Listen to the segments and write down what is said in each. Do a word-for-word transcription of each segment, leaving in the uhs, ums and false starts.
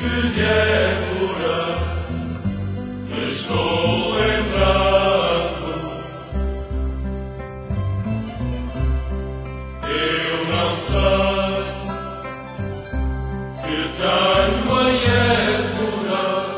de Évora me estou lembrando. Eu não sei que tenho em Évora,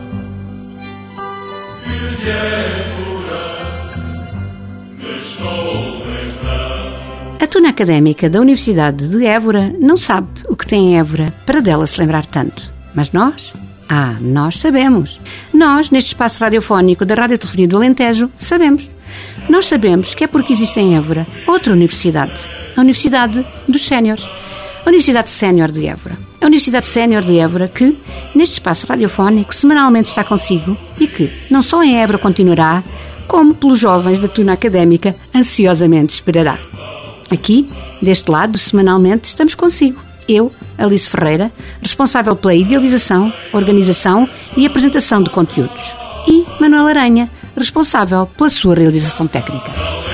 que de Évora me estou lembrando. A Tuna Académica da Universidade de Évora não sabe o que tem em Évora para dela se lembrar tanto. Mas nós? Ah, nós sabemos. Nós, neste espaço radiofónico da Radiotelefonia do Alentejo, sabemos. Nós sabemos que é porque existe em Évora outra universidade. A Universidade dos Séniores. A Universidade Sénior de Évora. A Universidade Sénior de Évora que, neste espaço radiofónico, semanalmente está consigo e que, não só em Évora continuará, como pelos jovens da Tuna Académica ansiosamente esperará. Aqui, deste lado, semanalmente, estamos consigo. Eu, Alice Ferreira, responsável pela idealização, organização e apresentação de conteúdos. E Manuel Aranha, responsável pela sua realização técnica.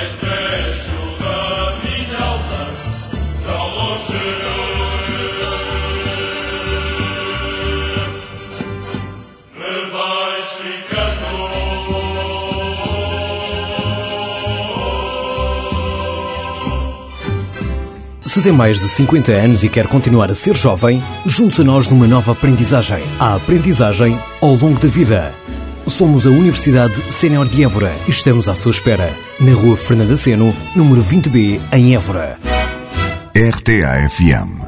Se tem mais de cinquenta anos e quer continuar a ser jovem, junte-se a nós numa nova aprendizagem. A aprendizagem ao longo da vida. Somos a Universidade Sénior de Évora e estamos à sua espera. Na Rua Fernanda Seno, número vinte B, em Évora. R T A F M.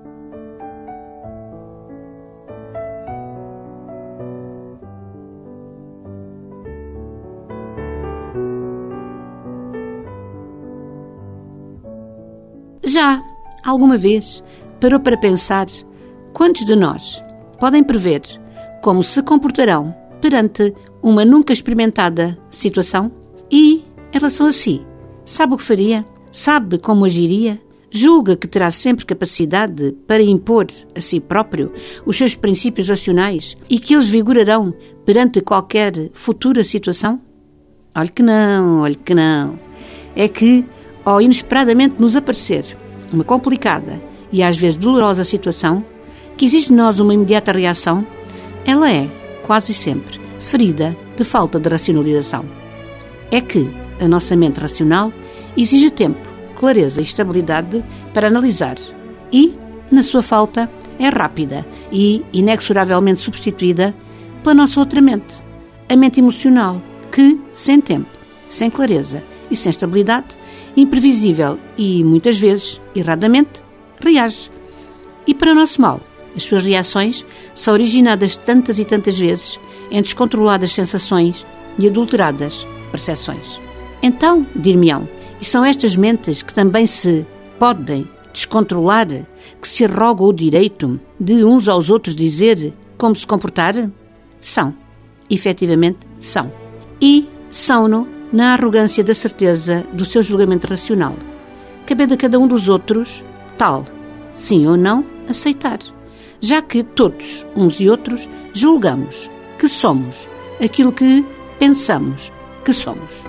Já, alguma vez, parou para pensar quantos de nós podem prever como se comportarão perante uma nunca experimentada situação? E, em relação a si, sabe o que faria? Sabe como agiria? Julga que terá sempre capacidade para impor a si próprio os seus princípios racionais e que eles vigorarão perante qualquer futura situação? Olhe que não, olhe que não. É que, ao inesperadamente nos aparecer uma complicada e às vezes dolorosa situação, que exige de nós uma imediata reação, ela é, quase sempre, ferida de falta de racionalização. É que a nossa mente racional exige tempo, clareza e estabilidade para analisar e, na sua falta, é rápida e inexoravelmente substituída pela nossa outra mente, a mente emocional, que, sem tempo, sem clareza e sem estabilidade, imprevisível e, muitas vezes, erradamente, reage. E, para o nosso mal, as suas reações são originadas tantas e tantas vezes em descontroladas sensações e adulteradas percepções. Então, dir-me-ão, e são estas mentes que também se podem descontrolar, que se arrogam o direito de uns aos outros dizer como se comportar? São. Efetivamente, são. E são-no na arrogância da certeza do seu julgamento racional, cabendo a cada um dos outros tal, sim ou não, aceitar, já que todos, uns e outros, julgamos que somos aquilo que pensamos que somos.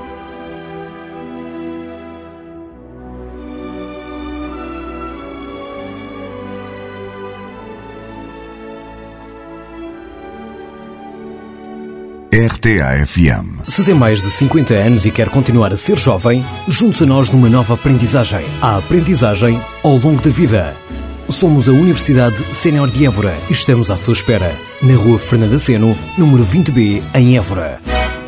R T A F M. Se tem mais de cinquenta anos e quer continuar a ser jovem, junte-se a nós numa nova aprendizagem. A aprendizagem ao longo da vida. Somos a Universidade Sénior de Évora e estamos à sua espera. Na Rua Fernanda Seno, número vinte B, em Évora.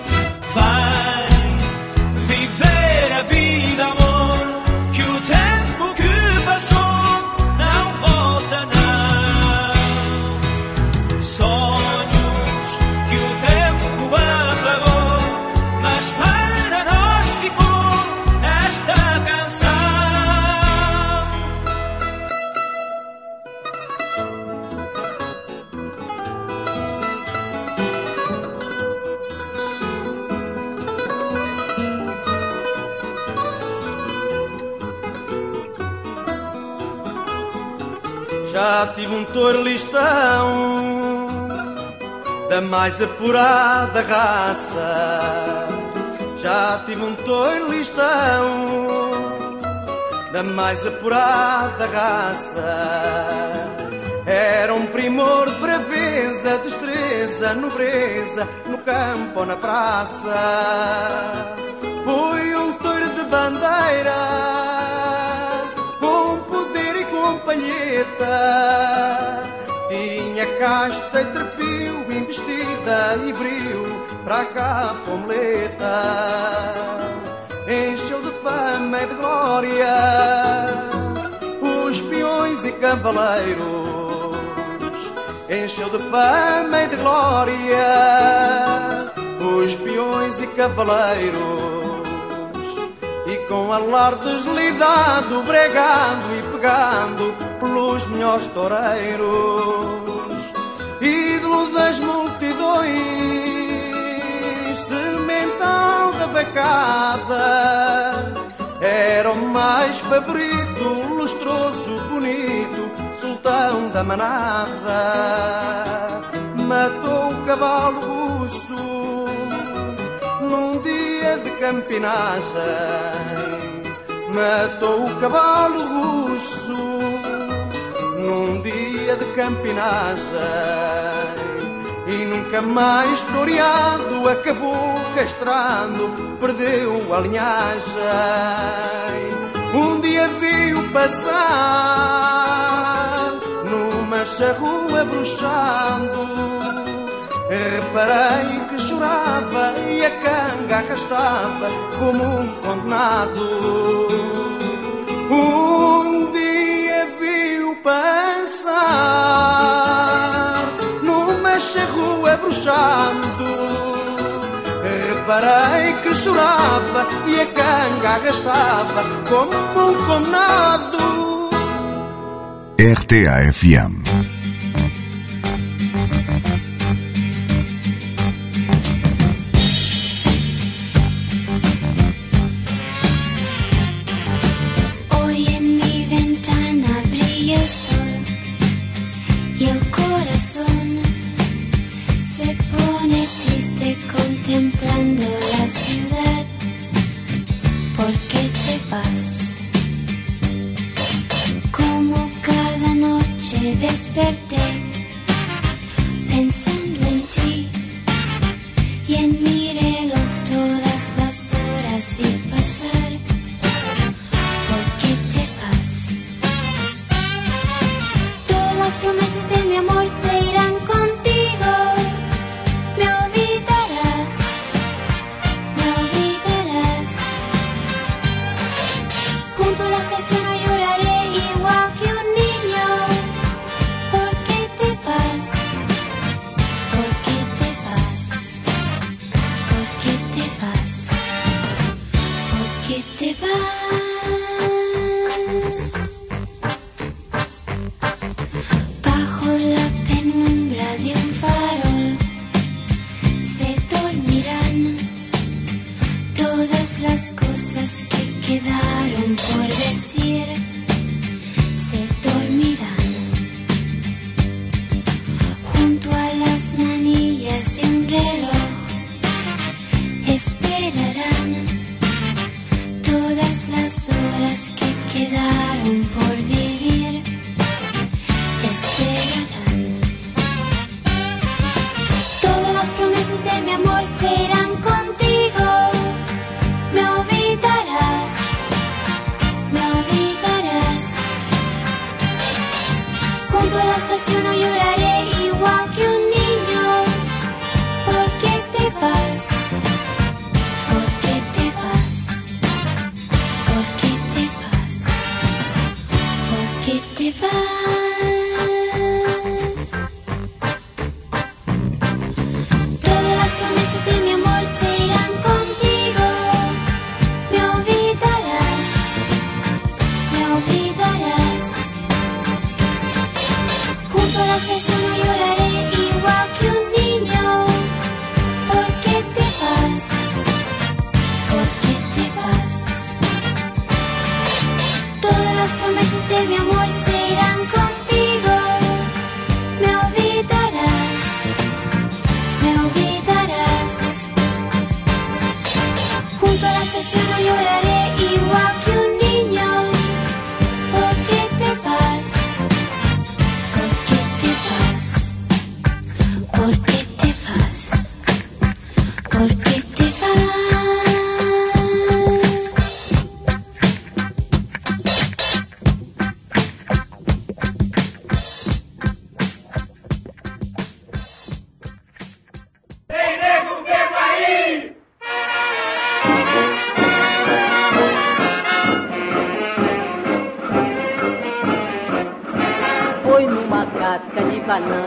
Já tive um touro listão da mais apurada raça. Já tive um touro listão da mais apurada raça. Era um primor de braveza, destreza, nobreza, no campo ou na praça. Foi um touro de bandeira, com poder e com palheta. Tinha casta e trepio, investida e brio, para cá pomeleta. Encheu de fama e de glória os peões e cavaleiros. Encheu de fama e de glória os peões e cavaleiros. E com alar deslidado, bregando e pegando pelos melhores toureiros. Ídolo das multidões, semental da vacada. Era o mais favorito, lustroso, bonito, sultão da manada. Matou o cavalo russo num dia de campinagem. Matou o cavalo russo num dia de campinagem. E nunca mais toreado, acabou castrando, perdeu a linhagem. Um dia viu passar numa charrua bruxando. Reparei que chorava e a canga arrastava como um condenado. Um dia viu passar numa charrua bruxando. Reparei que chorava e a canga arrastava como um condenado. R T A F M. Contemplando la ciudad, ¿por qué te vas? Como cada noche desperté, pensando en ti, y en mi reloj todas las horas vi pasar. ¿Por qué te vas? Todas las promesas de mi amor se irán contigo. Me olvidarás, me olvidarás. Junto a la estación no lloraré igual que un niño. ¿Por qué te vas? ¿Por qué te vas? ¿Por qué te vas? ¿Por qué te vas? Bajo la penumbra de un farol se dormirán todas las cosas que quedaron por decir. Se dormirán junto a las manillas de un reloj. Esperarán todas las horas que quedaron por vivir. Esperarán. Todas las promesas de mi amor se irán contigo. Me olvidarás, me olvidarás. Junto a la estación no lloraré igual que un niño. ¿Por qué te vas? ¿Por qué te vas? ¿Por qué te vas?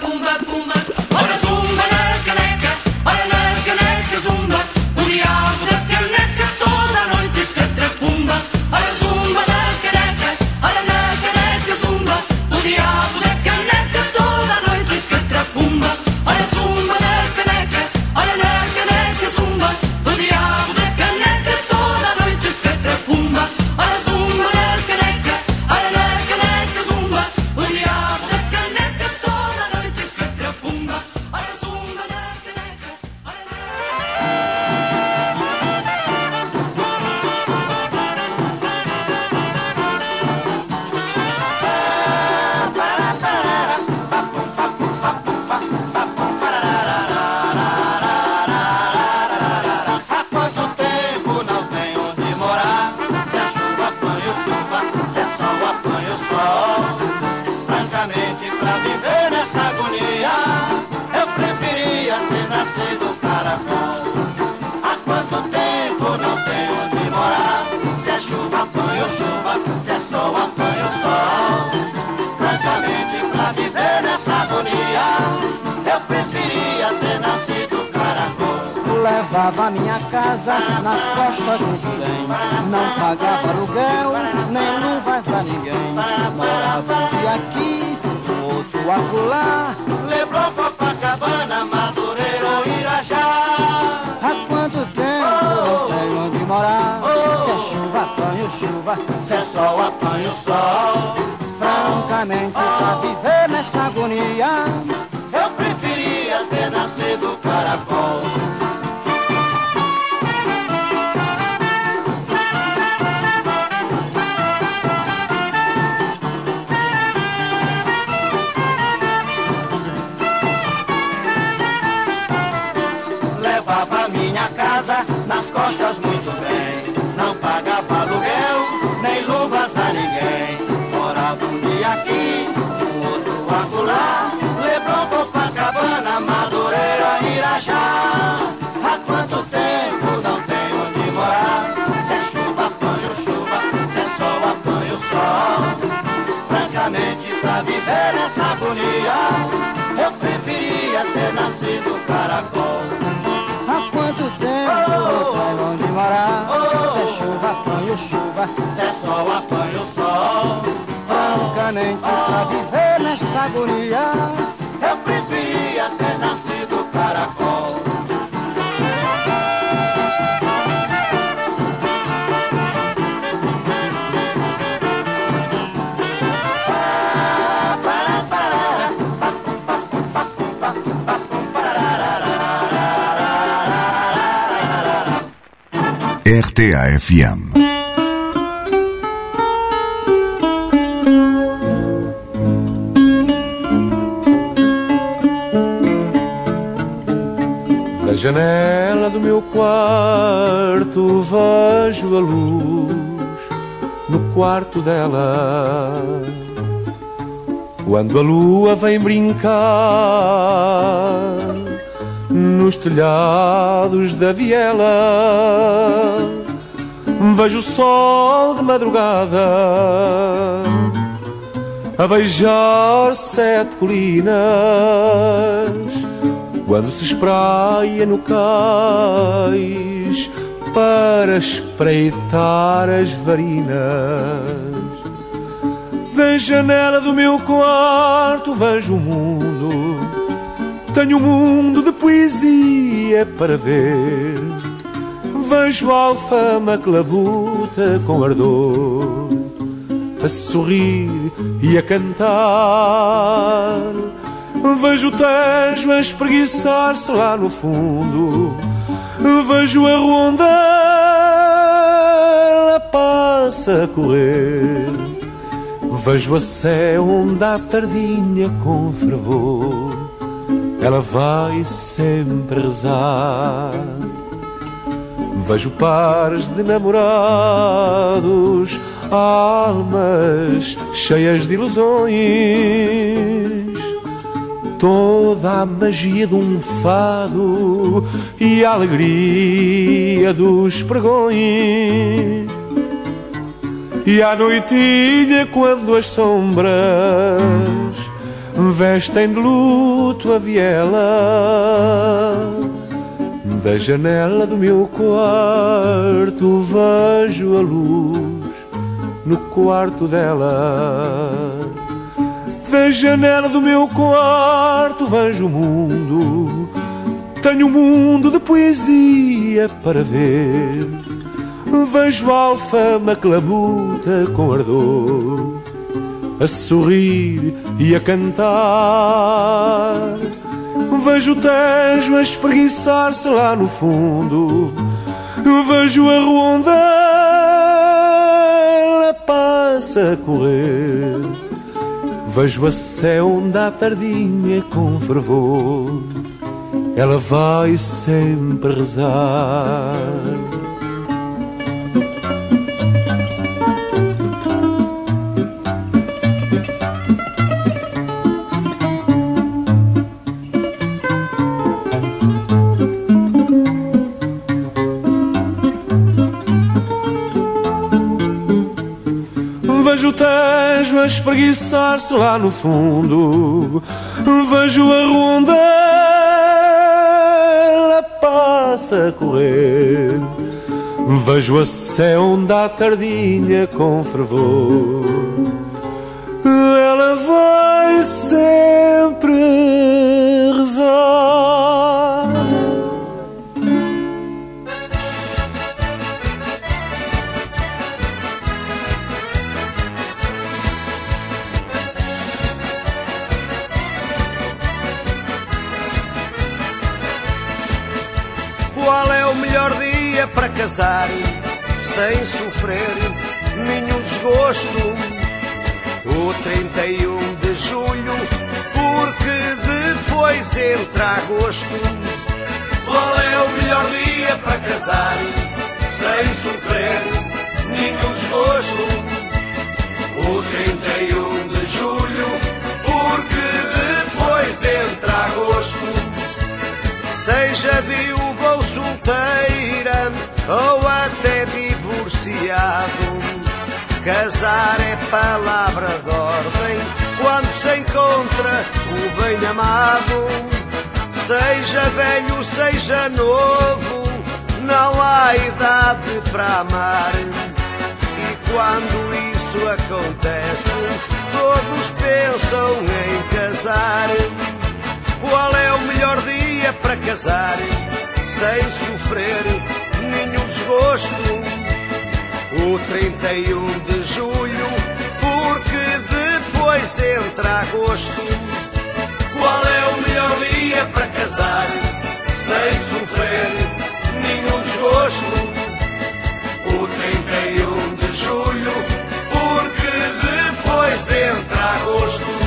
pumba, pumba. Ora zumba na caneca, ora na caneca zumba. O diabo da caneca toda a noite catrapumba. Ora zumba na caneca, ora na caneca zumba. O diabo da caneca toda a noite catrapumba. Ora zumba na caneca, ora na caneca zumba. O diabo da caneca toda a noite catrapumba. Ora zumba na caneca, ora na caneca zumba. O diabo da caneca toda a noite catrapumba. Ora zumba na caneca, ora na... Há quanto tempo não tem onde morar? Se a chuva apanha chuva, se é sol apanha sol. Francamente, pra viver nessa agonia, eu preferia ter nascido caracol. Há quanto tempo não tem onde morar? Se a chuva apanha chuva, se é sol apanha sol. Francamente, pra viver nessa agonia, eu preferia ter nascido caracol. Levava minha casa nas costas muito bem. Não pagava aluguel, nem luvas a ninguém. Morava um dia aqui, outro acolá. Leblon, Copacabana, Madureira ou Irajá. Há quanto tempo não tem onde morar? Se é chuva, apanho chuva, Se é sol, apanho sol. francamente, pra viver nessa agonia, Eu preferia ter nascido caracol. Levava minha casa nas costas muito bem. Não pagava aluguel, nem luvas a ninguém. Morava um dia aqui, um outro acolá. Leblon, Copacabana, Madureira, Irajá. Há quanto tempo não tem onde morar? Se é chuva, apanho chuva, se é sol, apanho sol. Francamente, pra viver nessa agonia, eu preferia ter nascido caracol. há quanto tempo não tem onde morar? Se é chuva, apanho chuva, Se é sol, apanho sol. francamente, pra viver nessa agonia, Eu preferia ter nascido caracol. R T A F M. Na janela do meu quarto vejo a luz no quarto dela. Quando a lua vem brincar nos telhados da viela, vejo o sol de madrugada a beijar sete colinas. Quando se espraia no cais para espreitar as varinas, da janela do meu quarto vejo o mundo. Tenho um mundo de poesia para ver. Vejo a alfama que labuta com ardor, a sorrir e a cantar. Vejo o Tejo a espreguiçar-se lá no fundo. Vejo a Rondela passa a correr. Vejo a Sé onde à tardinha com fervor ela vai sempre rezar. Vejo pares de namorados, almas cheias de ilusões, toda a magia de um fado e a alegria dos pregões. E à noitinha, quando as sombras vestem de luto a viela. Da janela do meu quarto vejo a luz no quarto dela. Da janela do meu quarto vejo o mundo. Tenho um mundo de poesia para ver. Vejo a alfama que labuta com ardor, a sorrir e a cantar. Vejo o Tejo a espreguiçar-se lá no fundo. Vejo a Ronda, ela passa a correr. Vejo a Sé onde à tardinha com fervor ela vai sempre rezar. Vejo o Tejo a espreguiçar-se lá no fundo. Vejo a Ronda, ela passa a correr. Vejo a Sé onde à tardinha com fervor ela vai sempre rezar. Qual é o melhor dia para casar sem sofrer nenhum desgosto? O trinta e um de julho, porque depois entra agosto. Qual é o melhor dia para casar sem sofrer nenhum desgosto? O trinta e um de julho, porque depois entra agosto. Seja viúva ou solteira, ou até divorciado, casar é palavra de ordem quando se encontra o bem amado. Seja velho, seja novo, não há idade para amar. E quando isso acontece, todos pensam em casar. Qual é o melhor dia para casar sem sofrer nenhum desgosto? O trinta e um de julho, porque depois entra agosto. Qual é o melhor dia para casar sem sofrer nenhum desgosto? O trinta e um de julho, porque depois entra agosto.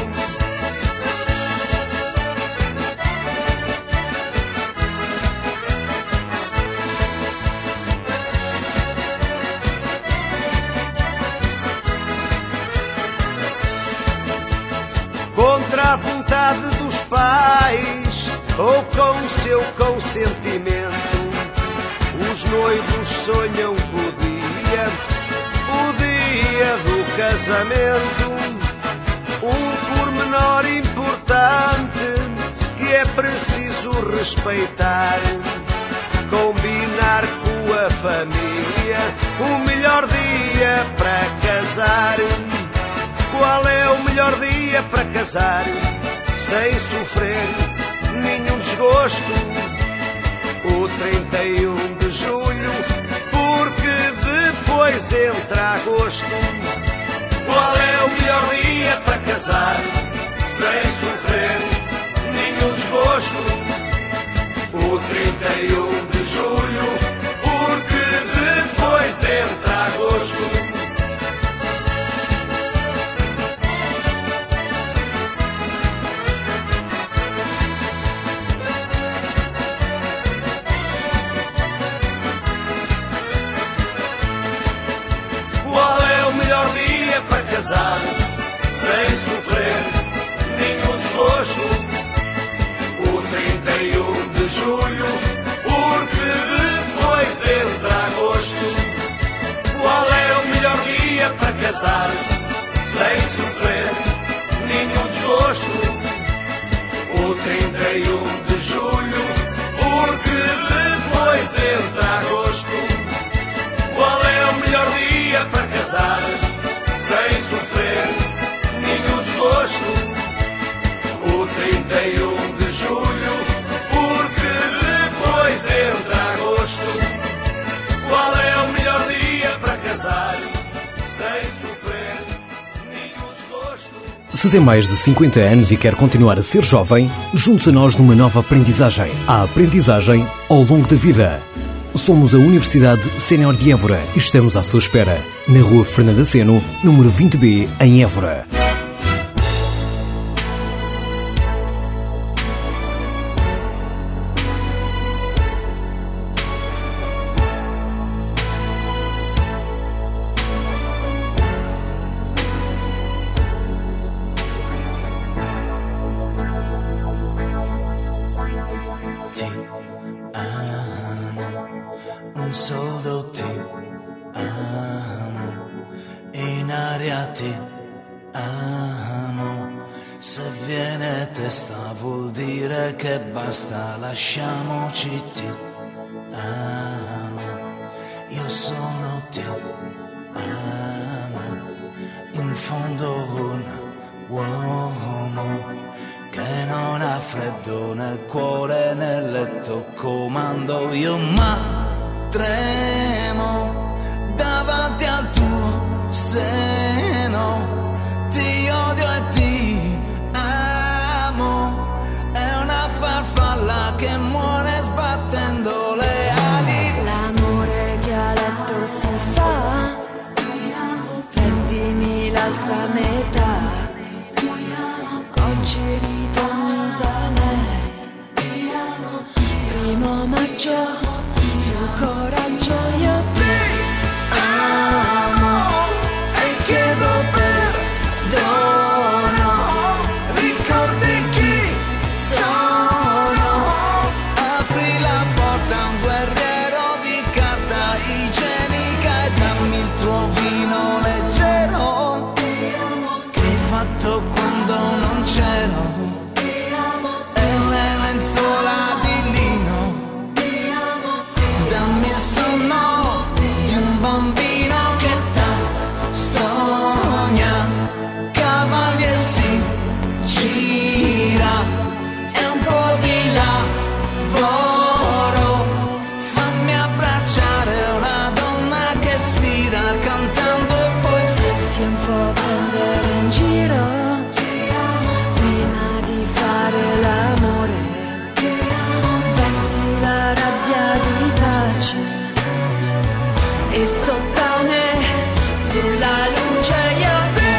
Contra a vontade dos pais ou com seu consentimento, os noivos sonham com o dia, o dia do casamento. Um pormenor importante que é preciso respeitar, combinar com a família o melhor dia para casar. Qual é o melhor dia para casar sem sofrer nenhum desgosto? O trinta e um de julho, porque depois entra agosto. Qual é o melhor dia para casar sem sofrer nenhum desgosto? O trinta e um de julho, porque depois entra agosto. Para casar sem sofrer nenhum desgosto? O trinta e um de julho, porque depois entra agosto. Qual é o melhor dia para casar sem sofrer nenhum desgosto. O trinta e um de julho, porque depois entra agosto. Qual é o melhor dia para casar, sem sofrer nenhum desgosto? O trinta e um de julho, porque depois entra agosto. Qual é o melhor dia para casar, sem sofrer nenhum desgosto? Se tem mais de cinquenta anos e quer continuar a ser jovem, junte-se a nós numa nova aprendizagem. A aprendizagem ao longo da vida. Somos a Universidade Sénior de Évora e estamos à sua espera. Na Rua Fernanda Seno, número vinte B, em Évora. Solo ti amo, in aria ti amo. Se viene testa vuol dire che basta, lasciamoci ti amo. Io sono ti amo, in fondo un uomo che non ha freddo nel cuore, nel letto comando io, ma tremo davanti al tuo seno, ti odio e ti amo, è una farfalla che muore sbattendo le ali. L'amore che a letto si fa, prendimi l'altra metà, oggi ritorni da lei, primo maggio. Coraggio, io ti amo e chiedo perdono. Ricordi chi sono? Apri la porta a un guerriero di carta igienica e dammi il tuo vino leggero che hai fatto quando non c'ero. E le lenzuola di lino, dammi il sonno di un bambino che da sogna, cavalier si gira, è un po' di lavoro, fammi abbracciare una donna che stira cantando e poi fatti un po' prendere in giro, prima di fare l'amore, vesti la rabbia di pace e sottane sulla luce io ti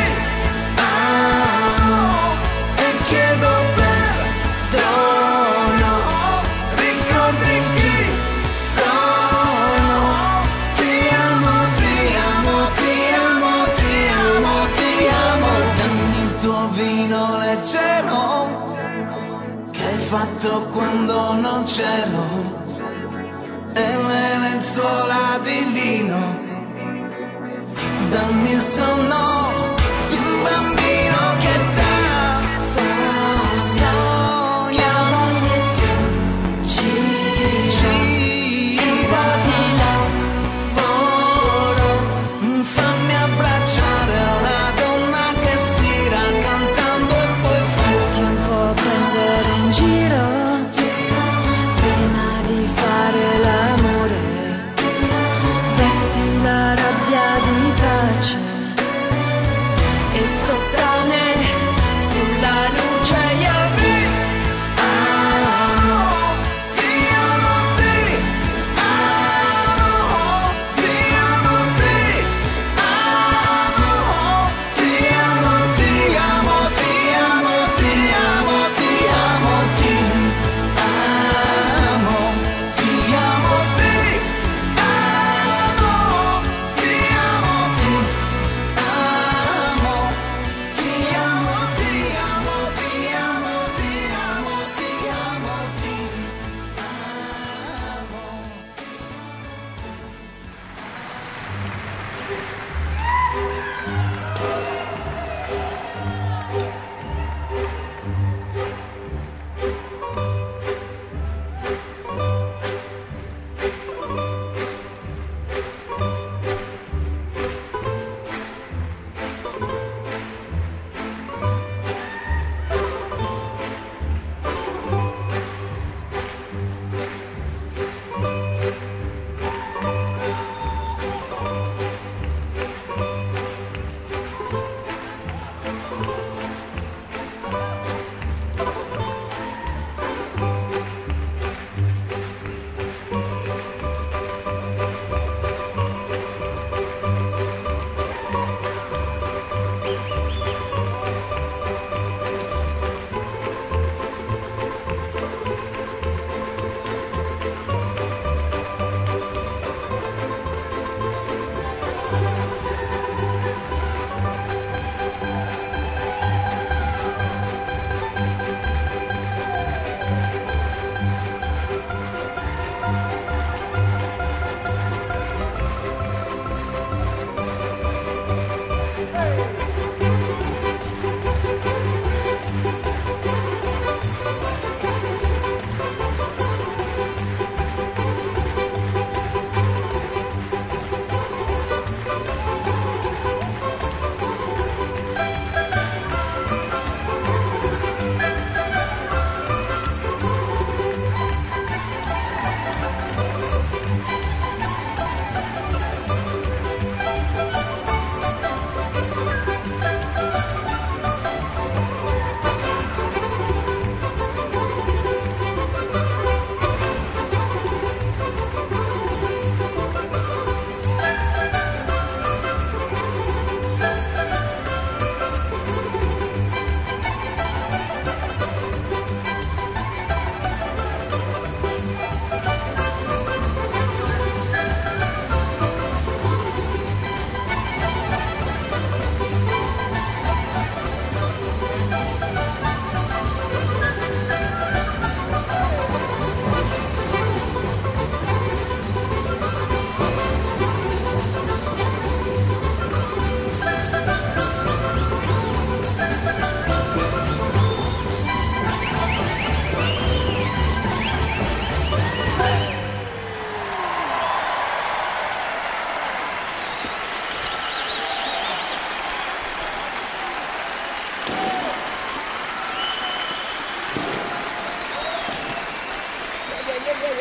amo e chiedo perdono. Ricordi chi sono? Ti amo, ti amo, ti amo, ti amo, ti amo. Dammi il tuo vino leggero che hai fatto quando non c'ero. E le lenzuola di lino, dammi il sonno di un bambino che da sogna, gira di lavoro, fammi abbracciare una donna che stira cantando e poi fatti un po' prendere in giro, prima di fare l'amore, vesti la rabbia di pace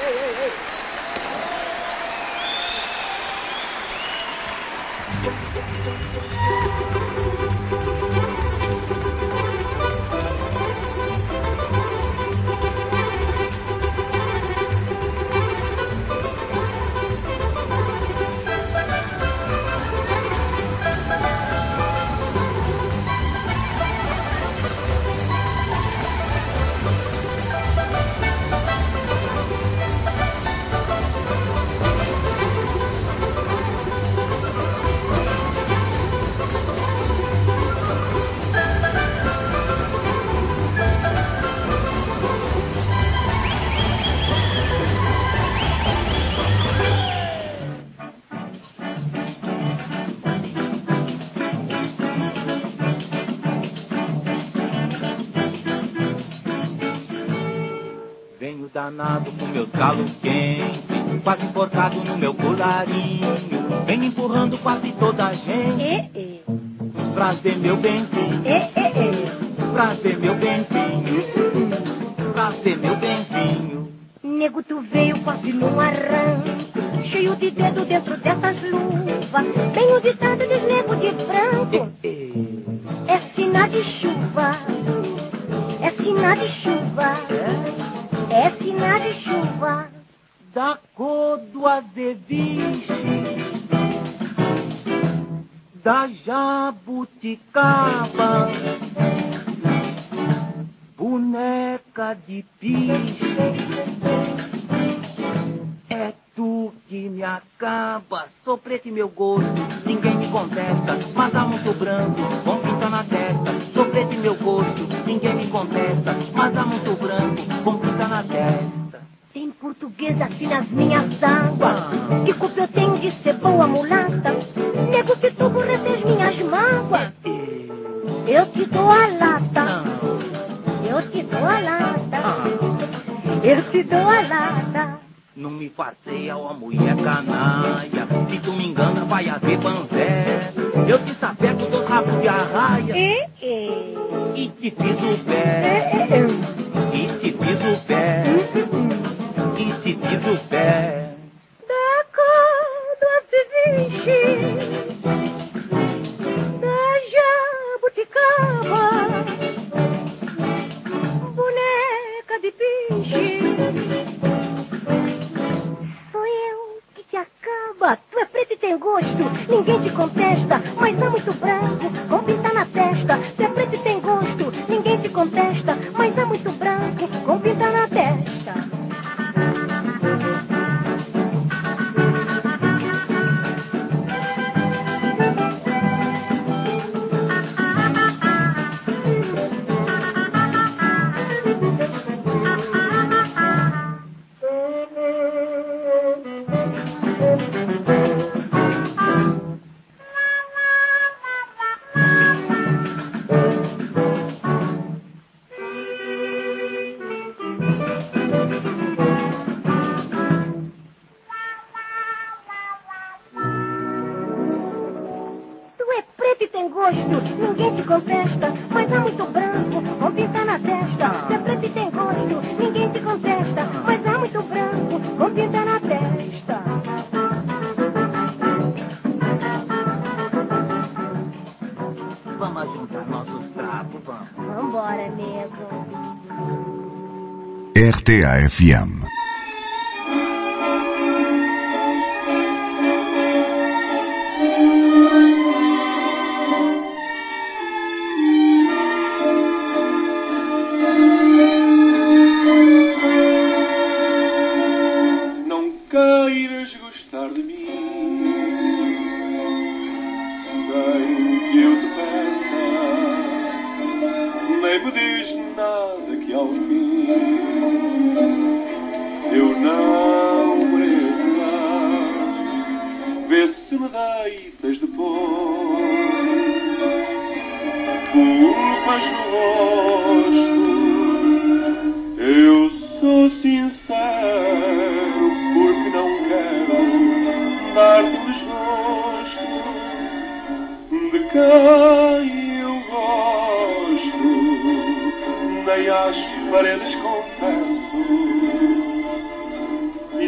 Danado com meus calos quentes, quase enforcado no meu colarinho, vem empurrando quase toda a gente. É, é. Pra ver meu benzinho. É, é, é. Pra ver meu benzinho. Pra ver meu benzinho. Nego, tu veio quase num arranco, cheio de dedo dentro dessas luvas. Tem o ditado dos negros de branco. É, é. É sinal de chuva. É sinal de chuva. É? É sinal de chuva. Da cor do azeviche, da jabuticaba, boneca de piche. É tu que me acaba. Sou preto e meu gosto ninguém me contesta, mas há muito branco com pinta na testa. Sou preto e meu gosto ninguém me contesta, mas há muito branco com pinta na testa. Tem português assim nas minhas águas, que culpa eu tenho de ser boa mulata? Nego, se tu aborrecer as minhas mágoas, eu te dou a lata. Eu te dou a lata. Eu te dou a lata. Não me farceia, ó mulher canalha, se tu me engana vai haver banzé. Eu te sapeco dos rabos de arraia. E, e. E te piso o pé. E, e. E te piso o pé. E te piso o pé. Da cor do azeviche, da jabuticaba, boneca de piche. Sou eu que te acaba. Tu é preto e tem gosto, ninguém te contesta, mas há muito branco com pinta na testa. Tu é preto e tem gosto, ninguém te contesta, mas há muito branco com pinta na testa. Ninguém te contesta, mas há muito branco com pinta na testa. Se é preto e tem gosto, ninguém te contesta, mas há muito branco com pinta na testa. Vamos juntar nossos trapos, vamos. Vambora, nego. R T A F M.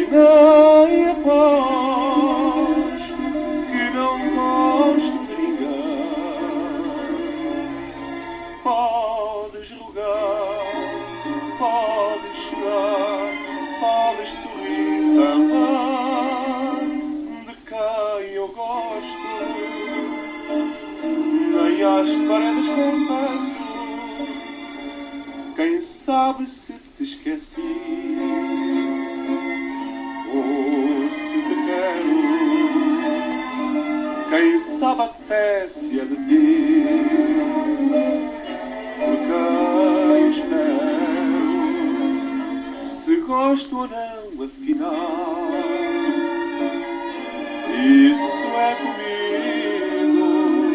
nem aposto que não gosto de ninguém. Podes rogar, podes chorar, podes sorrir também, de quem eu gosto. Nem às paredes confesso, quem sabe se te esqueci ou se te quero. Quem sabe até se é de ti, por quem espero, se gosto ou não, afinal. Isso é comigo,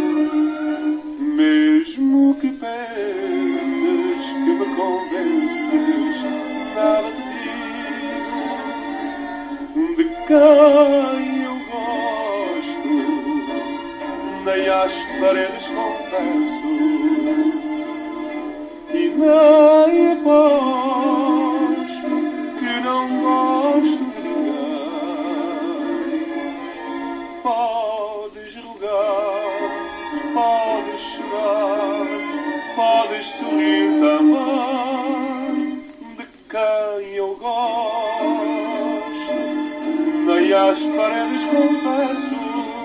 mesmo que penses que me convences, nada te digo de quem eu gosto, nem às paredes confesso, e nem aposto que não gosto de ninguém. Podes rogar, podes chorar, podes sorrir também, de quem eu gosto, nem às paredes confesso.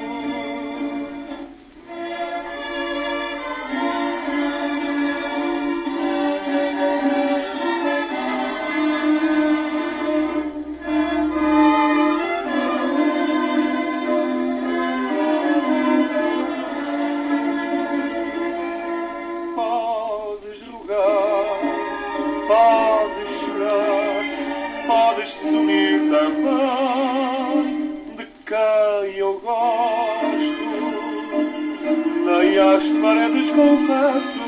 Podes chorar, podes sorrir também, de quem eu gosto, nem às paredes confesso.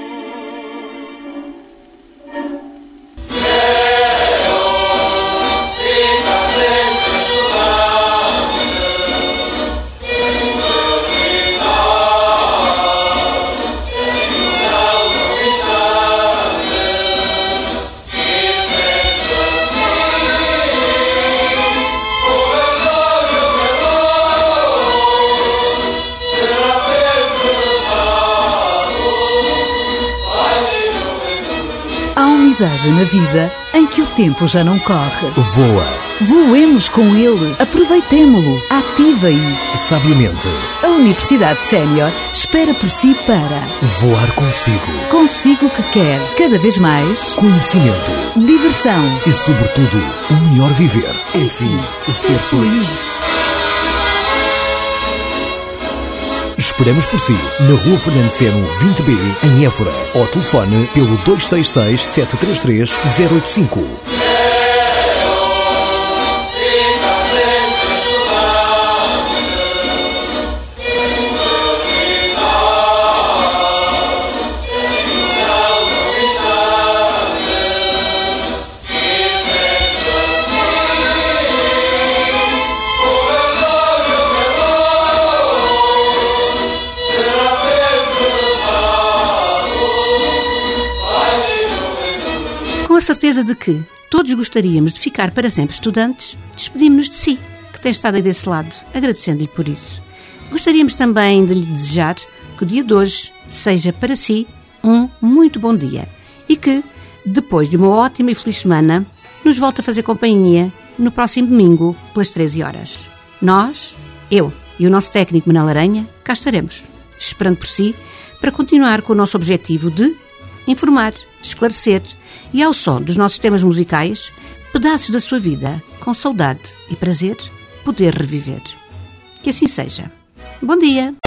Unidade na vida em que o tempo já não corre. Voa. Voemos com ele, aproveitemo-lo, ative-o. Sabiamente. A Universidade Sénior espera por si para voar consigo. Consigo que quer, cada vez mais, conhecimento, diversão e, sobretudo, o melhor viver. Enfim, ser feliz. Esperamos por si, na Rua Fernando Seno, vinte B, em Évora. Ou telefone pelo dois seis seis, sete três três, zero oito cinco. Com a certeza de que todos gostaríamos de ficar para sempre estudantes, despedimos-nos de si, que tem estado aí desse lado, agradecendo-lhe por isso. Gostaríamos também de lhe desejar que o dia de hoje seja para si um muito bom dia e que, depois de uma ótima e feliz semana, nos volte a fazer companhia no próximo domingo, pelas treze horas. Nós, eu e o nosso técnico Manel Aranha, cá estaremos, esperando por si, para continuar com o nosso objetivo de informar, esclarecer e, ao som dos nossos temas musicais, pedaços da sua vida, com saudade e prazer, poder reviver. Que assim seja. Bom dia!